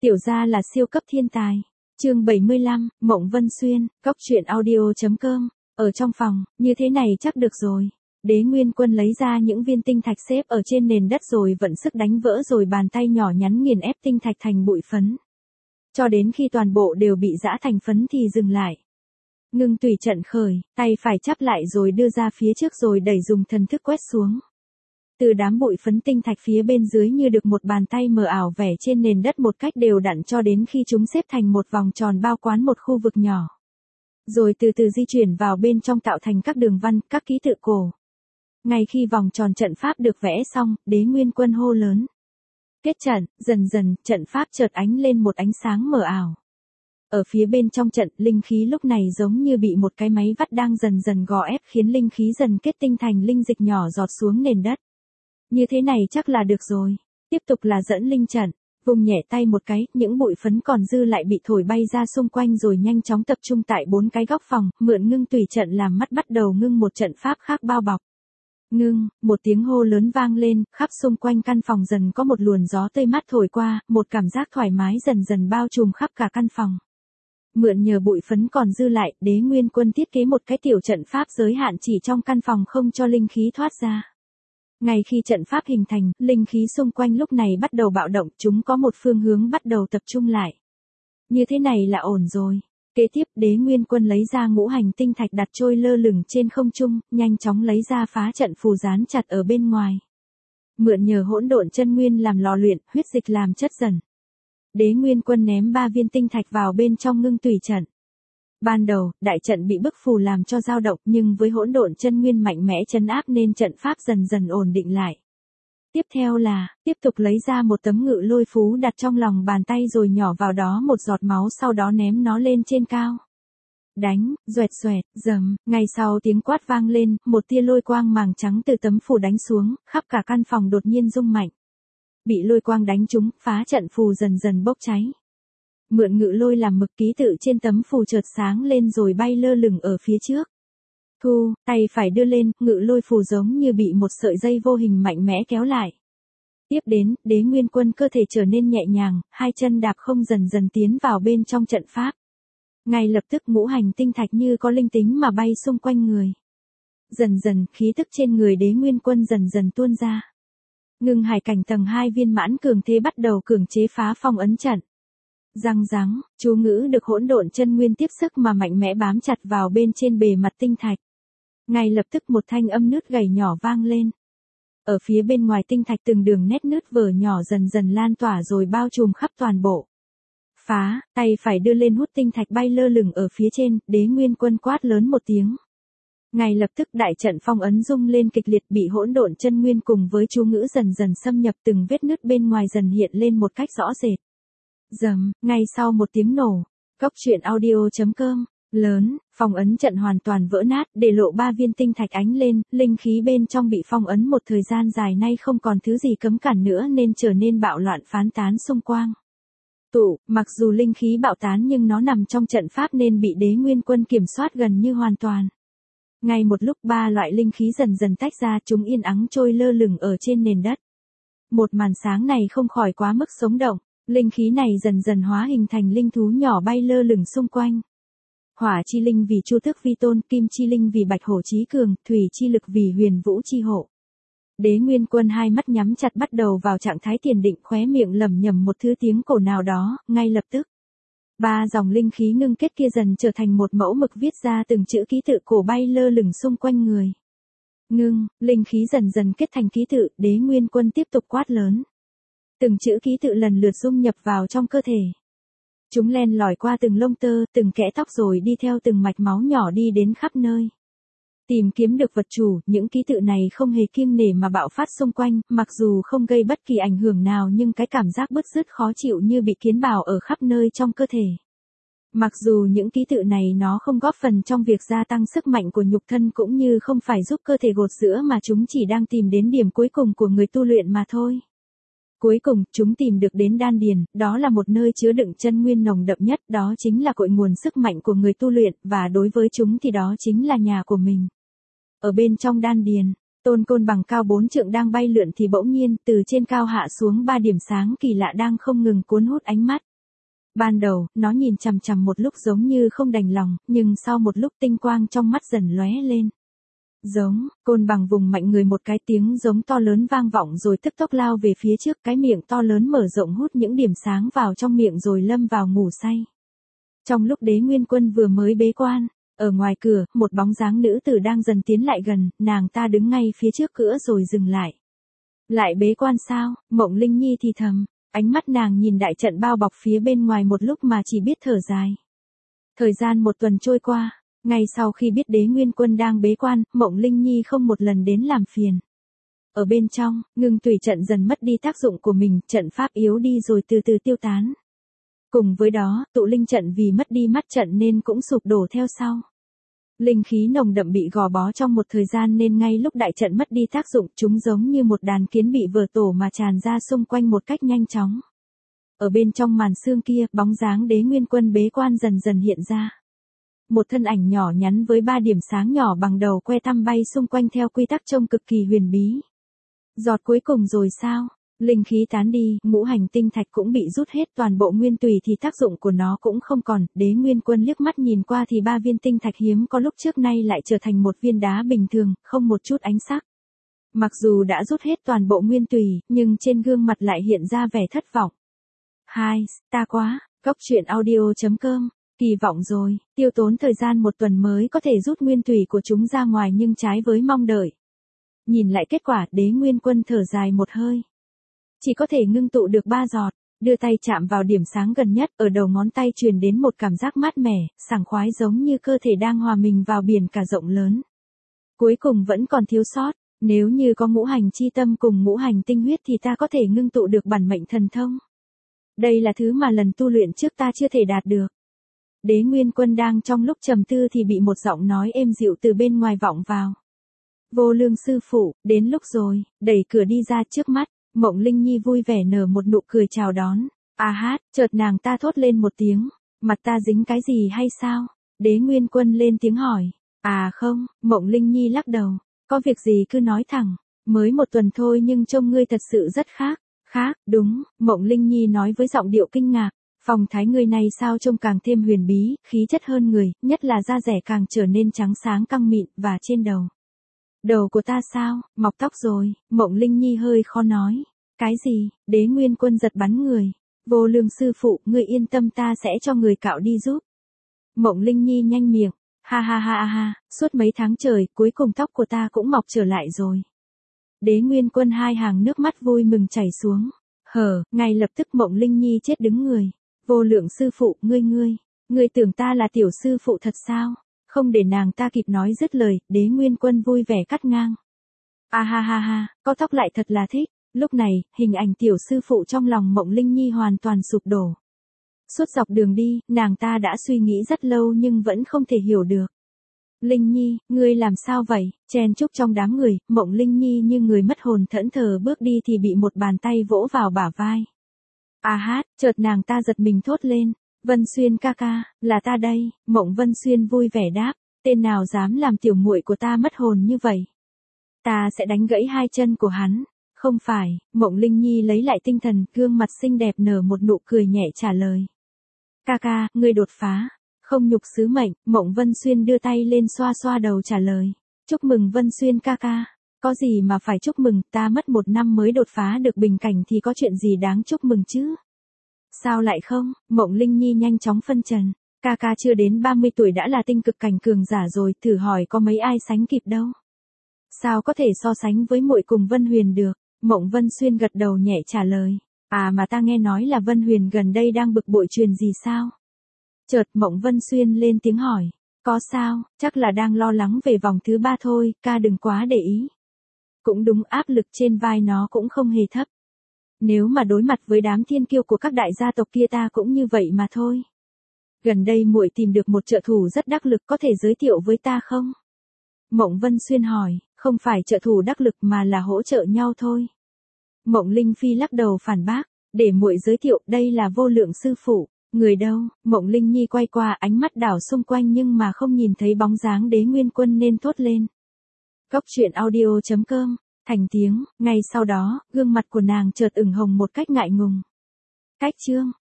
Tiểu gia là siêu cấp thiên tài. Chương 75, Mộng Vân Xuyên, Cóc truyện audio.com. Ở trong phòng, như thế này chắc được rồi. Đế Nguyên Quân lấy ra những viên tinh thạch xếp ở trên nền đất rồi vận sức đánh vỡ rồi bàn tay nhỏ nhắn nghiền ép tinh thạch thành bụi phấn. Cho đến khi toàn bộ đều bị giã thành phấn thì dừng lại. Ngưng tùy trận khởi, tay phải chắp lại rồi đưa ra phía trước rồi đẩy dùng thần thức quét xuống. Từ đám bụi phấn tinh thạch phía bên dưới như được một bàn tay mờ ảo vẽ trên nền đất một cách đều đặn cho đến khi chúng xếp thành một vòng tròn bao quán một khu vực nhỏ. Rồi từ từ di chuyển vào bên trong tạo thành các đường văn, các ký tự cổ. Ngay khi vòng tròn trận pháp được vẽ xong, Đế Nguyên Quân hô lớn. Kết trận, dần dần, trận pháp chợt ánh lên một ánh sáng mờ ảo. Ở phía bên trong trận, linh khí lúc này giống như bị một cái máy vắt đang dần dần gò ép khiến linh khí dần kết tinh thành linh dịch nhỏ giọt xuống nền đất. Như thế này chắc là được rồi. Tiếp tục là dẫn linh trận. Vùng nhẹ tay một cái, những bụi phấn còn dư lại bị thổi bay ra xung quanh rồi nhanh chóng tập trung tại 4 cái góc phòng, mượn ngưng tùy trận làm mắt bắt đầu ngưng một trận pháp khác bao bọc. Ngưng, một tiếng hô lớn vang lên, khắp xung quanh căn phòng dần có một luồng gió tươi mát thổi qua, một cảm giác thoải mái dần dần bao trùm khắp cả căn phòng. Mượn nhờ bụi phấn còn dư lại, Đế Nguyên Quân thiết kế một cái tiểu trận pháp giới hạn chỉ trong căn phòng không cho linh khí thoát ra. Ngay khi trận pháp hình thành, linh khí xung quanh lúc này bắt đầu bạo động, chúng có một phương hướng bắt đầu tập trung lại. Như thế này là ổn rồi. Kế tiếp, Đế Nguyên Quân lấy ra ngũ hành tinh thạch đặt trôi lơ lửng trên không trung, nhanh chóng lấy ra phá trận phù dán chặt ở bên ngoài. Mượn nhờ hỗn độn chân nguyên làm lò luyện, huyết dịch làm chất dần. Đế Nguyên Quân ném 3 viên tinh thạch vào bên trong ngưng tùy trận. Ban đầu, đại trận bị bức phù làm cho dao động, nhưng với hỗn độn chân nguyên mạnh mẽ trấn áp nên trận pháp dần dần ổn định lại. Tiếp theo là, tiếp tục lấy ra một tấm ngự lôi phú đặt trong lòng bàn tay rồi nhỏ vào đó một giọt máu sau đó ném nó lên trên cao. Đánh, doẹt xoẹt, dầm, ngay sau tiếng quát vang lên, một tia lôi quang màng trắng từ tấm phù đánh xuống, khắp cả căn phòng đột nhiên rung mạnh. Bị lôi quang đánh trúng, phá trận phù dần dần bốc cháy. Mượn ngự lôi làm mực ký tự trên tấm phù chợt sáng lên rồi bay lơ lửng ở phía trước. Thu, tay phải đưa lên, ngự lôi phù giống như bị một sợi dây vô hình mạnh mẽ kéo lại. Tiếp đến, Đế Nguyên Quân cơ thể trở nên nhẹ nhàng, hai chân đạp không dần dần tiến vào bên trong trận pháp. Ngay lập tức ngũ hành tinh thạch như có linh tính mà bay xung quanh người. Dần dần, khí tức trên người Đế Nguyên Quân dần dần tuôn ra. Ngưng hải cảnh tầng 2 viên mãn cường thế bắt đầu cường chế phá phong ấn trận. Răng ráng, chú ngữ được hỗn độn chân nguyên tiếp sức mà mạnh mẽ bám chặt vào bên trên bề mặt tinh thạch. Ngay lập tức một thanh âm nứt gầy nhỏ vang lên. Ở phía bên ngoài tinh thạch từng đường nét nứt vở nhỏ dần dần lan tỏa rồi bao trùm khắp toàn bộ. Phá, tay phải đưa lên hút tinh thạch bay lơ lửng ở phía trên, Đế Nguyên Quân quát lớn một tiếng. Ngay lập tức đại trận phong ấn rung lên kịch liệt bị hỗn độn chân nguyên cùng với chú ngữ dần dần xâm nhập từng vết nứt bên ngoài dần hiện lên một cách rõ rệt. Dầm, ngay sau một tiếng nổ, Cóc truyện audio.com, lớn, phong ấn trận hoàn toàn vỡ nát, để lộ 3 viên tinh thạch ánh lên, linh khí bên trong bị phong ấn một thời gian dài nay không còn thứ gì cấm cản nữa nên trở nên bạo loạn phán tán xung quanh. Mặc dù linh khí bạo tán nhưng nó nằm trong trận pháp nên bị Đế Nguyên Quân kiểm soát gần như hoàn toàn. Ngay một lúc 3 loại linh khí dần dần tách ra, chúng yên ắng trôi lơ lửng ở trên nền đất. Một màn sáng này không khỏi quá mức sống động. Linh khí này dần dần hóa hình thành linh thú nhỏ bay lơ lửng xung quanh. Hỏa chi linh vì Chu Tước Vi Tôn, kim chi linh vì Bạch Hổ Chí Cường, thủy chi lực vì Huyền Vũ Chi Hộ. Đế Nguyên Quân hai mắt nhắm chặt bắt đầu vào trạng thái thiền định, khóe miệng lẩm nhẩm một thứ tiếng cổ nào đó, ngay lập tức. 3 dòng linh khí ngưng kết kia dần trở thành một mẫu mực viết ra từng chữ ký tự cổ bay lơ lửng xung quanh người. Ngưng, linh khí dần dần kết thành ký tự, Đế Nguyên Quân tiếp tục quát lớn. Từng chữ ký tự lần lượt dung nhập vào trong cơ thể. Chúng len lỏi qua từng lông tơ, từng kẽ tóc rồi đi theo từng mạch máu nhỏ đi đến khắp nơi. Tìm kiếm được vật chủ, những ký tự này không hề kiêng nể mà bạo phát xung quanh, mặc dù không gây bất kỳ ảnh hưởng nào nhưng cái cảm giác bứt rứt khó chịu như bị kiến bào ở khắp nơi trong cơ thể. Mặc dù những ký tự này nó không góp phần trong việc gia tăng sức mạnh của nhục thân cũng như không phải giúp cơ thể gột rửa mà chúng chỉ đang tìm đến điểm cuối cùng của người tu luyện mà thôi. Cuối cùng, chúng tìm được đến đan điền, đó là một nơi chứa đựng chân nguyên nồng đậm nhất, đó chính là cội nguồn sức mạnh của người tu luyện, và đối với chúng thì đó chính là nhà của mình. Ở bên trong đan điền, Tôn Côn Bằng cao 4 trượng đang bay lượn thì bỗng nhiên, từ trên cao hạ xuống 3 điểm sáng kỳ lạ đang không ngừng cuốn hút ánh mắt. Ban đầu, nó nhìn chằm chằm một lúc giống như không đành lòng, nhưng sau một lúc tinh quang trong mắt dần lóe lên. Giống, côn bằng vùng mạnh người một cái tiếng giống to lớn vang vọng rồi tức tốc lao về phía trước, cái miệng to lớn mở rộng hút những điểm sáng vào trong miệng rồi lâm vào ngủ say. Trong lúc Đế Nguyên Quân vừa mới bế quan, ở ngoài cửa, một bóng dáng nữ tử đang dần tiến lại gần, nàng ta đứng ngay phía trước cửa rồi dừng lại. Lại bế quan sao? Mộng Linh Nhi thì thầm, ánh mắt nàng nhìn đại trận bao bọc phía bên ngoài một lúc mà chỉ biết thở dài. Thời gian một tuần trôi qua, ngay sau khi biết Đế Nguyên Quân đang bế quan, Mộng Linh Nhi không một lần đến làm phiền. Ở bên trong, ngưng tùy trận dần mất đi tác dụng của mình, trận pháp yếu đi rồi từ từ tiêu tán. Cùng với đó, tụ linh trận vì mất đi mắt trận nên cũng sụp đổ theo sau. Linh khí nồng đậm bị gò bó trong một thời gian nên ngay lúc đại trận mất đi tác dụng, chúng giống như một đàn kiến bị vỡ tổ mà tràn ra xung quanh một cách nhanh chóng. Ở bên trong màn sương kia, bóng dáng Đế Nguyên Quân bế quan dần dần hiện ra. Một thân ảnh nhỏ nhắn với 3 điểm sáng nhỏ bằng đầu que tăm bay xung quanh theo quy tắc trông cực kỳ huyền bí. Giọt cuối cùng rồi sao? Linh khí tán đi, ngũ hành tinh thạch cũng bị rút hết, toàn bộ nguyên tùy thì tác dụng của nó cũng không còn. Đế Nguyên Quân liếc mắt nhìn qua thì 3 viên tinh thạch hiếm có lúc trước nay lại trở thành một viên đá bình thường, không một chút ánh sắc. Mặc dù đã rút hết toàn bộ nguyên tùy, nhưng trên gương mặt lại hiện ra vẻ thất vọng. Ta quá, Cốc truyện audio.com, kỳ vọng rồi, tiêu tốn thời gian một tuần mới có thể rút nguyên tùy của chúng ra ngoài nhưng trái với mong đợi. Nhìn lại kết quả, Đế Nguyên Quân thở dài một hơi. Chỉ có thể ngưng tụ được 3 giọt, đưa tay chạm vào điểm sáng gần nhất, ở đầu ngón tay truyền đến một cảm giác mát mẻ, sảng khoái giống như cơ thể đang hòa mình vào biển cả rộng lớn. Cuối cùng vẫn còn thiếu sót, nếu như có ngũ hành chi tâm cùng ngũ hành tinh huyết thì ta có thể ngưng tụ được bản mệnh thần thông. Đây là thứ mà lần tu luyện trước ta chưa thể đạt được. Đế Nguyên Quân đang trong lúc trầm tư thì bị một giọng nói êm dịu từ bên ngoài vọng vào. Vô Lương sư phụ, đến lúc rồi, đẩy cửa đi ra trước mắt. Mộng Linh Nhi vui vẻ nở một nụ cười chào đón. Chợt nàng ta thốt lên một tiếng, mặt ta dính cái gì hay sao? Đế Nguyên Quân lên tiếng hỏi. Không, Mộng Linh Nhi lắc đầu, có việc gì cứ nói thẳng, mới một tuần thôi nhưng trông ngươi thật sự rất khác. Khác, đúng, Mộng Linh Nhi nói với giọng điệu kinh ngạc, phong thái ngươi này sao trông càng thêm huyền bí, khí chất hơn người, nhất là da dẻ càng trở nên trắng sáng căng mịn, và trên đầu. Đầu của ta sao, mọc tóc rồi? Mộng Linh Nhi hơi khó nói. Cái gì? Đế Nguyên Quân giật bắn người. Vô Lương sư phụ, ngươi yên tâm ta sẽ cho người cạo đi giúp. Mộng Linh Nhi nhanh miệng. Ha, suốt mấy tháng trời, cuối cùng tóc của ta cũng mọc trở lại rồi. Đế Nguyên Quân hai hàng nước mắt vui mừng chảy xuống. Ngay lập tức Mộng Linh Nhi chết đứng người. Vô Lượng sư phụ, ngươi tưởng ta là tiểu sư phụ thật sao? Không để nàng ta kịp nói dứt lời, Đế Nguyên Quân vui vẻ cắt ngang. Ha, có tóc lại thật là thích. Lúc này, hình ảnh tiểu sư phụ trong lòng Mộng Linh Nhi hoàn toàn sụp đổ. Suốt dọc đường đi, nàng ta đã suy nghĩ rất lâu nhưng vẫn không thể hiểu được. Linh Nhi, ngươi làm sao vậy? Chen chúc trong đám người, Mộng Linh Nhi như người mất hồn thẫn thờ bước đi thì bị một bàn tay vỗ vào bả vai. Chợt nàng ta giật mình thốt lên. Vân Xuyên ca ca, là ta đây. Mộng Vân Xuyên vui vẻ đáp, tên nào dám làm tiểu muội của ta mất hồn như vậy? Ta sẽ đánh gãy 2 chân của hắn. Không phải, Mộng Linh Nhi lấy lại tinh thần, gương mặt xinh đẹp nở một nụ cười nhẹ trả lời. Ca ca, ngươi đột phá. Không nhục sứ mệnh, Mộng Vân Xuyên đưa tay lên xoa xoa đầu trả lời. Chúc mừng Vân Xuyên ca ca. Có gì mà phải chúc mừng, ta mất 1 năm mới đột phá được bình cảnh thì có chuyện gì đáng chúc mừng chứ? Sao lại không? Mộng Linh Nhi nhanh chóng phân trần. Ca ca chưa đến 30 tuổi đã là tinh cực cảnh cường giả rồi, thử hỏi có mấy ai sánh kịp đâu. Sao có thể so sánh với muội cùng Vân Huyền được? Mộng Vân Xuyên gật đầu nhẹ trả lời. Mà ta nghe nói là Vân Huyền gần đây đang bực bội chuyện gì sao? Chợt Mộng Vân Xuyên lên tiếng hỏi. Có sao, chắc là đang lo lắng về vòng thứ 3 thôi, ca đừng quá để ý. Cũng đúng, áp lực trên vai nó cũng không hề thấp. Nếu mà đối mặt với đám thiên kiêu của các đại gia tộc kia ta cũng như vậy mà thôi. Gần đây muội tìm được một trợ thủ rất đắc lực, có thể giới thiệu với ta không? Mộng Vân Xuyên hỏi, không phải trợ thủ đắc lực mà là hỗ trợ nhau thôi. Mộng Linh Phi lắc đầu phản bác, để muội giới thiệu, đây là Vô Lượng sư phụ. Người đâu? Mộng Linh Nhi quay qua, ánh mắt đảo xung quanh nhưng mà không nhìn thấy bóng dáng Đế Nguyên Quân nên thốt lên. Cốc truyện audio.com, thành tiếng, ngay sau đó, gương mặt của nàng chợt ửng hồng một cách ngại ngùng. Cách chương